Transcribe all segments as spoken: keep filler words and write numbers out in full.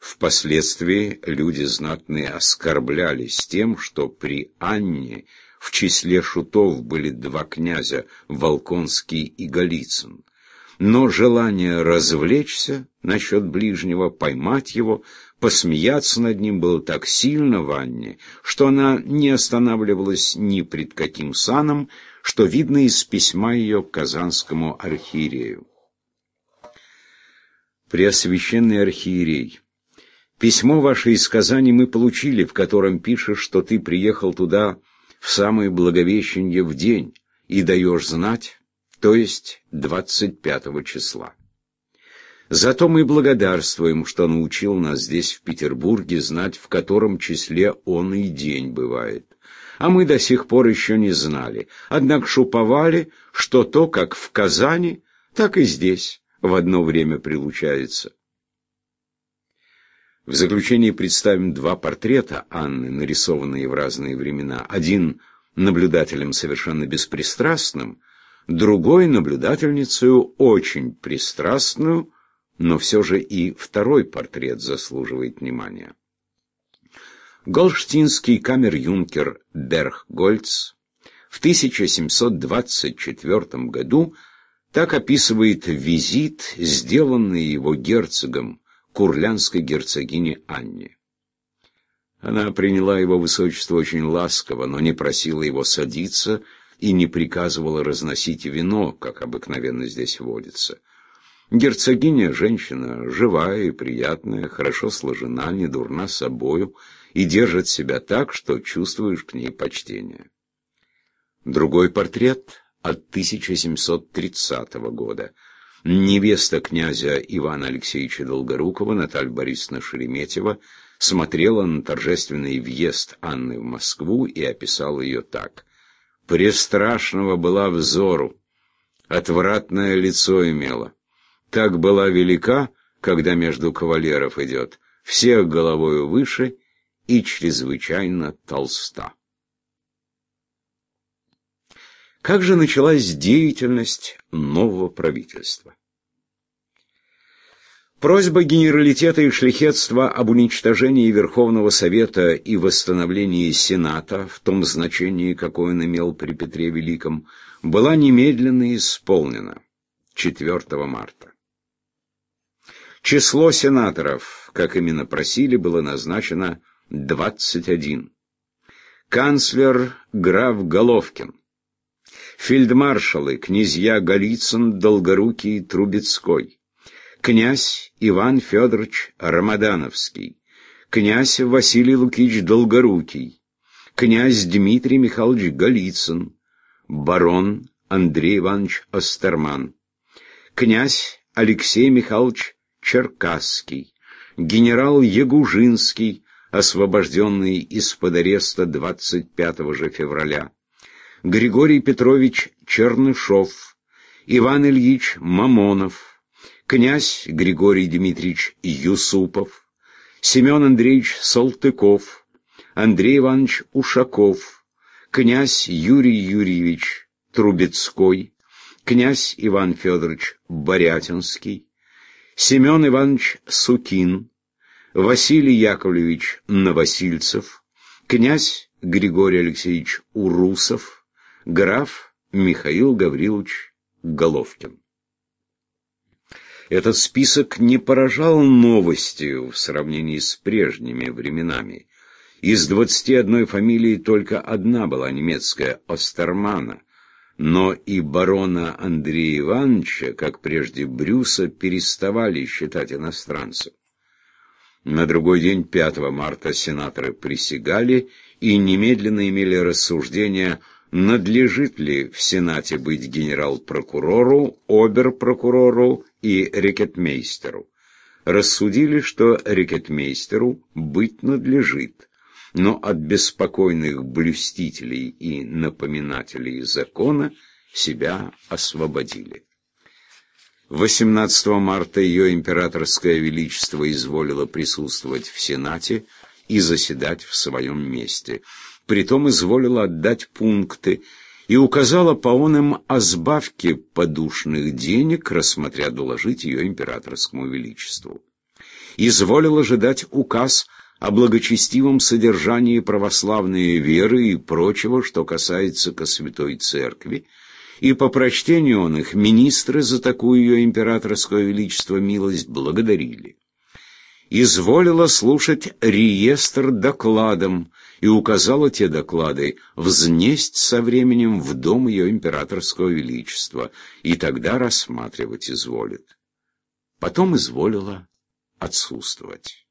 Впоследствии люди знатные оскорблялись тем, что при Анне в числе шутов были два князя, Волконский и Голицын. Но желание развлечься насчет ближнего, поймать его, посмеяться над ним было так сильно в Анне, что она не останавливалась ни пред каким саном, что видно из письма ее к казанскому архиерею. Преосвященный архиерей, письмо ваше из Казани мы получили, в котором пишешь, что ты приехал туда в самое Благовещенье в день и даешь знать, то есть двадцать пятого числа. Зато мы благодарствуем, что научил нас здесь, в Петербурге, знать, в котором числе он и день бывает. А мы до сих пор еще не знали, однако шуповали, что то, как в Казани, так и здесь в одно время прилучается. В заключение представим два портрета Анны, нарисованные в разные времена. Один наблюдателем совершенно беспристрастным, другой наблюдательницей очень пристрастную, но все же и второй портрет заслуживает внимания. Голштинский камер-юнкер Берггольц в тысяча семьсот двадцать четвёртом году так описывает визит, сделанный его герцогом курляндской герцогине Анне. Она приняла его высочество очень ласково, но не просила его садиться и не приказывала разносить вино, как обыкновенно здесь водится. Герцогиня — женщина живая и приятная, хорошо сложена, не дурна собою и держит себя так, что чувствуешь к ней почтение. Другой портрет от тысяча семьсот тридцатого года. Невеста князя Ивана Алексеевича Долгорукова, Наталья Борисовна Шереметьева, смотрела на торжественный въезд Анны в Москву и описала ее так. «Престрашного была взору, отвратное лицо имела. Так была велика, когда между кавалеров идет, всех головою выше и чрезвычайно толста». Как же началась деятельность нового правительства? Просьба генералитета и шляхетства об уничтожении Верховного Совета и восстановлении Сената, в том значении, какое он имел при Петре Великом, была немедленно исполнена четвёртого марта. Число сенаторов, как именно просили, было назначено двадцать один. Канцлер граф Головкин. Фельдмаршалы князья Голицын, Долгорукий, Трубецкой, князь Иван Федорович Рамадановский, князь Василий Лукич Долгорукий, князь Дмитрий Михайлович Голицын, барон Андрей Иванович Остерман, князь Алексей Михайлович Черкасский, генерал Ягужинский, освобожденный из-под ареста двадцать пятого же февраля, Григорий Петрович Чернышов, Иван Ильич Мамонов, князь Григорий Дмитриевич Юсупов, Семен Андреевич Салтыков, Андрей Иванович Ушаков, князь Юрий Юрьевич Трубецкой, князь Иван Федорович Борятинский, Семен Иванович Сукин, Василий Яковлевич Новосильцев, князь Григорий Алексеевич Урусов, граф Михаил Гаврилович Головкин. Этот список не поражал новостью в сравнении с прежними временами. Из двадцати одной фамилии только одна была немецкая — Остермана, но и барона Андрея Ивановича, как прежде Брюса, переставали считать иностранцем. На другой день, пятого марта, сенаторы присягали и немедленно имели рассуждение, надлежит ли в Сенате быть генерал-прокурору, обер-прокурору и рекетмейстеру. Рассудили, что рекетмейстеру быть надлежит, но от беспокойных блюстителей и напоминателей закона себя освободили. восемнадцатого марта ее императорское величество изволило присутствовать в Сенате и заседать в своем месте. Притом изволила отдать пункты и указала по оным о сбавке подушных денег, рассмотря доложить ее императорскому величеству. изволил ожидать указ о благочестивом содержании православной веры и прочего, что касается ко Святой Церкви, и по прочтению он их министры за такую ее императорское величество милость благодарили. Изволила слушать реестр докладом и указала те доклады взнесть со временем в дом ее императорского величества, и тогда рассматривать изволит. Потом изволила отсутствовать.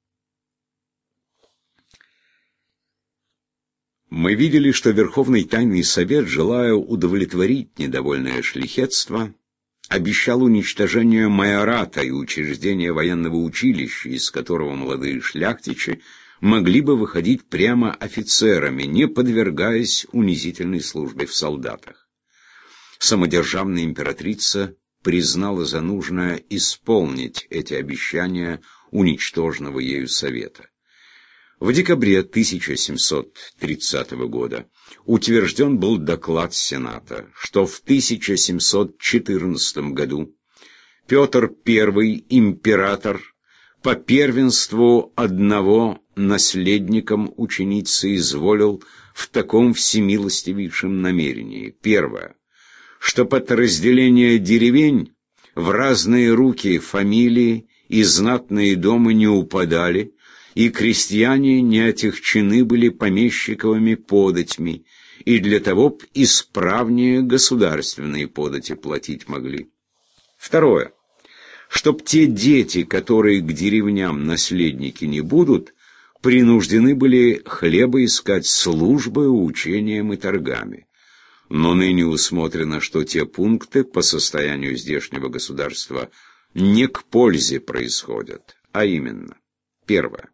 Мы видели, что Верховный Тайный Совет, желая удовлетворить недовольное шляхетство, обещал уничтожение майората и учреждение военного училища, из которого молодые шляхтичи могли бы выходить прямо офицерами, не подвергаясь унизительной службе в солдатах. Самодержавная императрица признала за нужное исполнить эти обещания уничтоженного ею Совета. В декабре тысяча семьсот тридцатого года утвержден был доклад Сената, что в тысяча семьсот четырнадцатом году Петр Первый, император, по первенству одного наследником ученицы изволил в таком всемилостивейшем намерении. Первое, что под разделение деревень в разные руки фамилии и знатные дома не упадали, и крестьяне не отягчены были помещиковыми податьми, и для того б исправнее государственные подати платить могли. Второе, чтоб те дети, которые к деревням наследники не будут, принуждены были хлеба искать службой, учением и торгами. Но ныне усмотрено, что те пункты по состоянию здешнего государства не к пользе происходят, а именно, первое,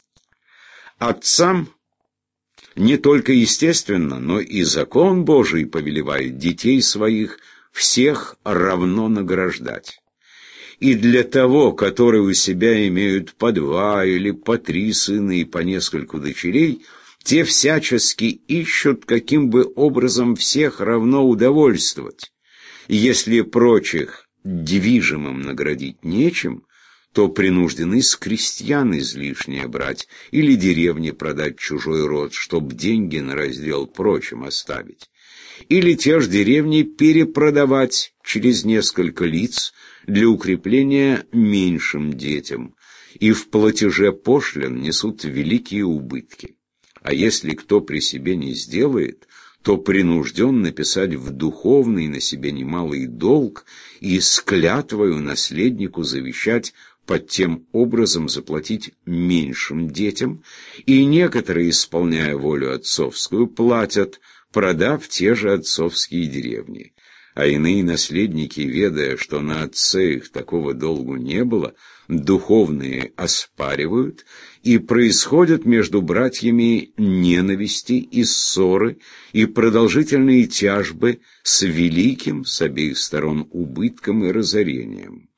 отцам не только естественно, но и закон Божий повелевает детей своих всех равно награждать. И для того, которые у себя имеют по два или по три сына и по нескольку дочерей, те всячески ищут, каким бы образом всех равно удовольствовать. И если прочих движимым наградить нечем, то принуждены с крестьян излишнее брать или деревни продать чужой род, чтоб деньги на раздел прочим оставить. Или те же деревни перепродавать через несколько лиц для укрепления меньшим детям, и в платеже пошлин несут великие убытки. А если кто при себе не сделает, то принужден написать в духовный на себе немалый долг и с клятвою наследнику завещать под тем образом заплатить меньшим детям, и некоторые, исполняя волю отцовскую, платят, продав те же отцовские деревни. А иные наследники, ведая, что на отце их такого долгу не было, духовные оспаривают, и происходят между братьями ненависти и ссоры, и продолжительные тяжбы с великим с обеих сторон убытком и разорением.